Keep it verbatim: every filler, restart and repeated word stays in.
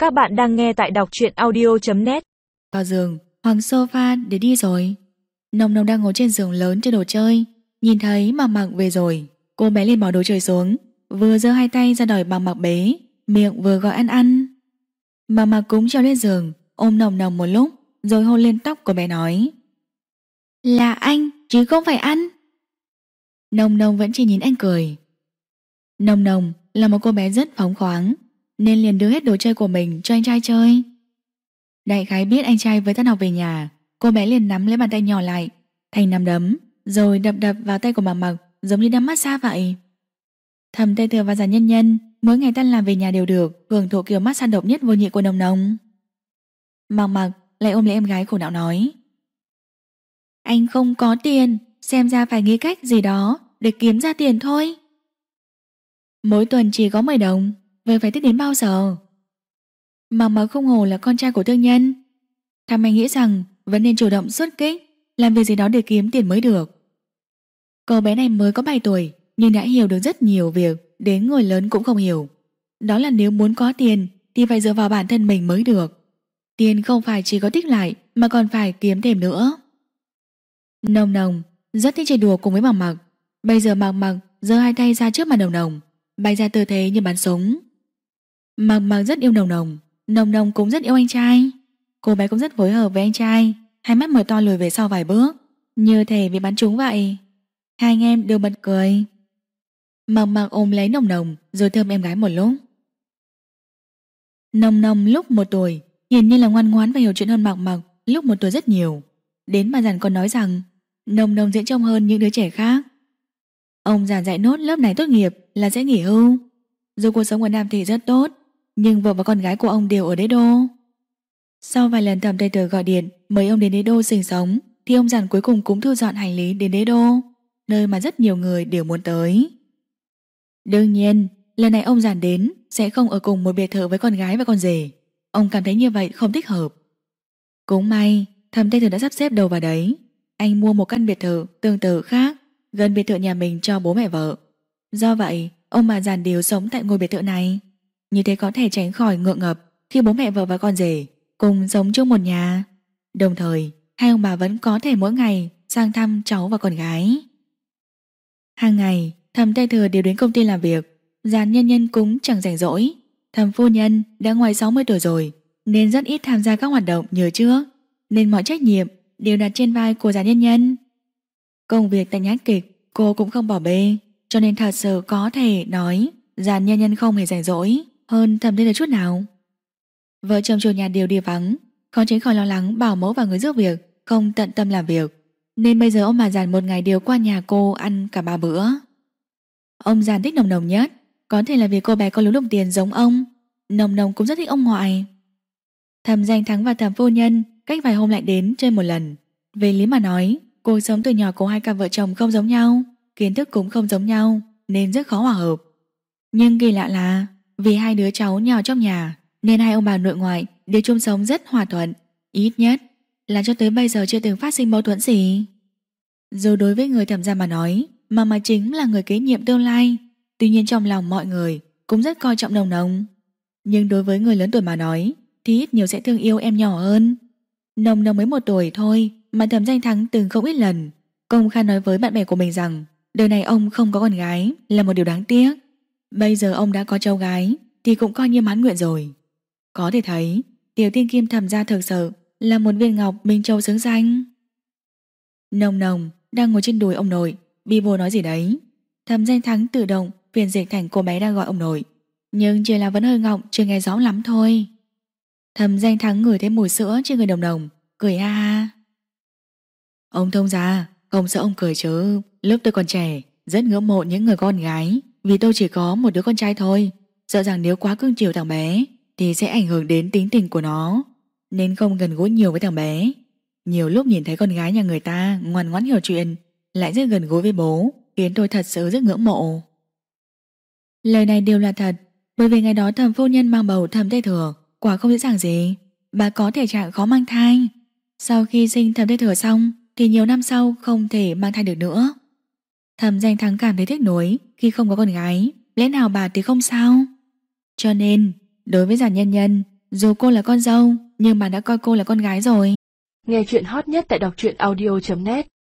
Các bạn đang nghe tại đọc truyện audio chấm net. Vào giường hoặc sofa để đi rồi. Nồng Nồng đang ngồi trên giường lớn chơi đồ chơi, nhìn thấy Mạc Mạc về rồi, cô bé liền bỏ đồ chơi xuống, vừa giơ hai tay ra đòi Mạc Mạc bế, miệng vừa gọi ăn ăn. Mạc Mạc cũng trèo lên giường, ôm Nồng Nồng một lúc, rồi hôn lên tóc của bé nói: "Là anh chứ không phải ăn." Nồng Nồng vẫn chỉ nhìn anh cười. Nồng Nồng là một cô bé rất phóng khoáng, nên liền đưa hết đồ chơi của mình cho anh trai chơi. Đại khái biết anh trai với tan học về nhà, cô bé liền nắm lấy bàn tay nhỏ lại thành nắm đấm, rồi đập đập vào tay của Mạc Mạc giống như đang massage vậy. Thầm Tây Thừa và Giản Nhân Nhân mỗi ngày tan làm về nhà đều được hưởng thụ kiểu massage độc nhất vô nhị của Nồng Nồng. Mạc Mạc lại ôm lấy em gái khổ não nói: "Anh không có tiền, xem ra phải nghĩ cách gì đó để kiếm ra tiền thôi. Mỗi tuần chỉ có mười đồng, vậy phải tích đến bao giờ?" Mạc Mạc không hổ là con trai của thương nhân. Thầm anh nghĩ rằng vẫn nên chủ động xuất kích, làm việc gì đó để kiếm tiền mới được. Cô bé này mới có bảy tuổi nhưng đã hiểu được rất nhiều việc đến người lớn cũng không hiểu. Đó là nếu muốn có tiền thì phải dựa vào bản thân mình mới được. Tiền không phải chỉ có tích lại mà còn phải kiếm thêm nữa. Nồng Nồng rất thích chơi đùa cùng với Mạc Mạc. Bây giờ Mạc Mạc giơ hai tay ra trước mặt Nồng Nồng, bày ra tư thế như bắn súng. Mạc Mạc rất yêu Nồng Nồng, Nồng Nồng cũng rất yêu anh trai. Cô bé cũng rất phối hợp với anh trai, hai mắt mở to lùi về sau vài bước, như thể bị bắn trúng vậy. Hai anh em đều bật cười. Mạc Mạc ôm lấy Nồng Nồng rồi thơm em gái một lúc. Nồng Nồng lúc một tuổi hiển nhiên là ngoan ngoãn và hiểu chuyện hơn Mạc Mạc lúc một tuổi rất nhiều. Đến bà Giản còn nói rằng Nồng Nồng dễ trông hơn những đứa trẻ khác. Ông Giản dạy nốt lớp này tốt nghiệp là sẽ nghỉ hưu. Dù cuộc sống của Nam Thị rất tốt, nhưng vợ và con gái của ông đều ở đế đô. Sau vài lần Thẩm Tây Tử gọi điện mời ông đến đế đô sinh sống, thì ông Giản cuối cùng cũng thu dọn hành lý đến đế đô, nơi mà rất nhiều người đều muốn tới. Đương nhiên, lần này ông Giản đến sẽ không ở cùng một biệt thự với con gái và con rể. Ông cảm thấy như vậy không thích hợp. Cũng may, Thẩm Tây Tử đã sắp xếp đầu vào đấy. Anh mua một căn biệt thự tương tự khác gần biệt thự nhà mình cho bố mẹ vợ. Do vậy, ông bà Giản đều sống tại ngôi biệt thự này. Như thế có thể tránh khỏi ngượng ngập khi bố mẹ vợ và con rể cùng sống chung một nhà. Đồng thời, hai ông bà vẫn có thể mỗi ngày sang thăm cháu và con gái. Hàng ngày, Thẩm Tây Thừa đều đến công ty làm việc. Giản Nhân Nhân cũng chẳng rảnh rỗi. Thẩm phu nhân đã ngoài sáu mươi tuổi rồi nên rất ít tham gia các hoạt động như trước, nên mọi trách nhiệm đều đặt trên vai của Giản Nhân Nhân. Công việc tại nhát kịch cô cũng không bỏ bê, cho nên thật sự có thể nói Giản Nhân Nhân không hề rảnh rỗi hơn Thẩm Tây Thừa chút nào. Vợ chồng chủ nhà đều đi vắng, khó tránh khỏi lo lắng bảo mẫu và người giúp việc không tận tâm làm việc, nên bây giờ ông bà Giản một ngày đều qua nhà cô ăn cả ba bữa. Ông Giản thích Nồng Nồng nhất, có thể là vì cô bé có lúm đồng tiền giống ông. Nồng Nồng cũng rất thích ông ngoại. Thẩm Danh Thắng và Thẩm phu nhân cách vài hôm lại đến chơi một lần. Về lý mà nói, cuộc sống từ nhỏ của hai cặp vợ chồng không giống nhau, kiến thức cũng không giống nhau, nên rất khó hòa hợp. Nhưng kỳ lạ là vì hai đứa cháu nhỏ trong nhà nên hai ông bà nội ngoại đều chung sống rất hòa thuận, ít nhất là cho tới bây giờ chưa từng phát sinh mâu thuẫn gì. Dù đối với người Thẩm gia mà nói, mà mà chính là người kế nhiệm tương lai, tuy nhiên trong lòng mọi người cũng rất coi trọng Nồng Nồng. Nhưng đối với người lớn tuổi mà nói thì ít nhiều sẽ thương yêu em nhỏ hơn. Nồng Nồng mới một tuổi thôi mà Thẩm Danh Thắng từng không ít lần công khai nói với bạn bè của mình rằng đời này ông không có con gái là một điều đáng tiếc. Bây giờ ông đã có cháu gái thì cũng coi như mãn nguyện rồi. Có thể thấy tiểu tiên kim Thẩm gia thực sự là một viên ngọc minh châu xứng danh. Nồng Nồng đang ngồi trên đùi ông nội, bi bô nói gì đấy. Thẩm Danh Thắng tự động phiền dịch thành cô bé đang gọi ông nội, nhưng chỉ là vẫn hơi ngọng, chưa nghe rõ lắm thôi. Thẩm Danh Thắng ngửi thấy mùi sữa trên người Nồng Nồng, cười ha ha. Ông thông gia, không sợ ông cười chứ. Lúc tôi còn trẻ rất ngưỡng mộ những người con gái, vì tôi chỉ có một đứa con trai thôi. Sợ rằng nếu quá cưng chiều thằng bé thì sẽ ảnh hưởng đến tính tình của nó, nên không gần gũi nhiều với thằng bé. Nhiều lúc nhìn thấy con gái nhà người ta ngoan ngoãn hiểu chuyện, lại rất gần gũi với bố, khiến tôi thật sự rất ngưỡng mộ. Lời này đều là thật, bởi vì ngày đó Thẩm phu nhân mang bầu Thẩm Tây Thừa quả không dễ dàng gì. Bà có thể trạng khó mang thai. Sau khi sinh Thẩm Tây Thừa xong thì nhiều năm sau không thể mang thai được nữa. Thẩm Danh Thắng cảm thấy tiếc nuối khi không có con gái, lẽ nào bà thì không sao. Cho nên đối với Giản Nhân Nhân, Dù cô là con dâu, nhưng mà đã coi cô là con gái rồi. Nghe chuyện hot nhất tại đọc truyện audio chấm net.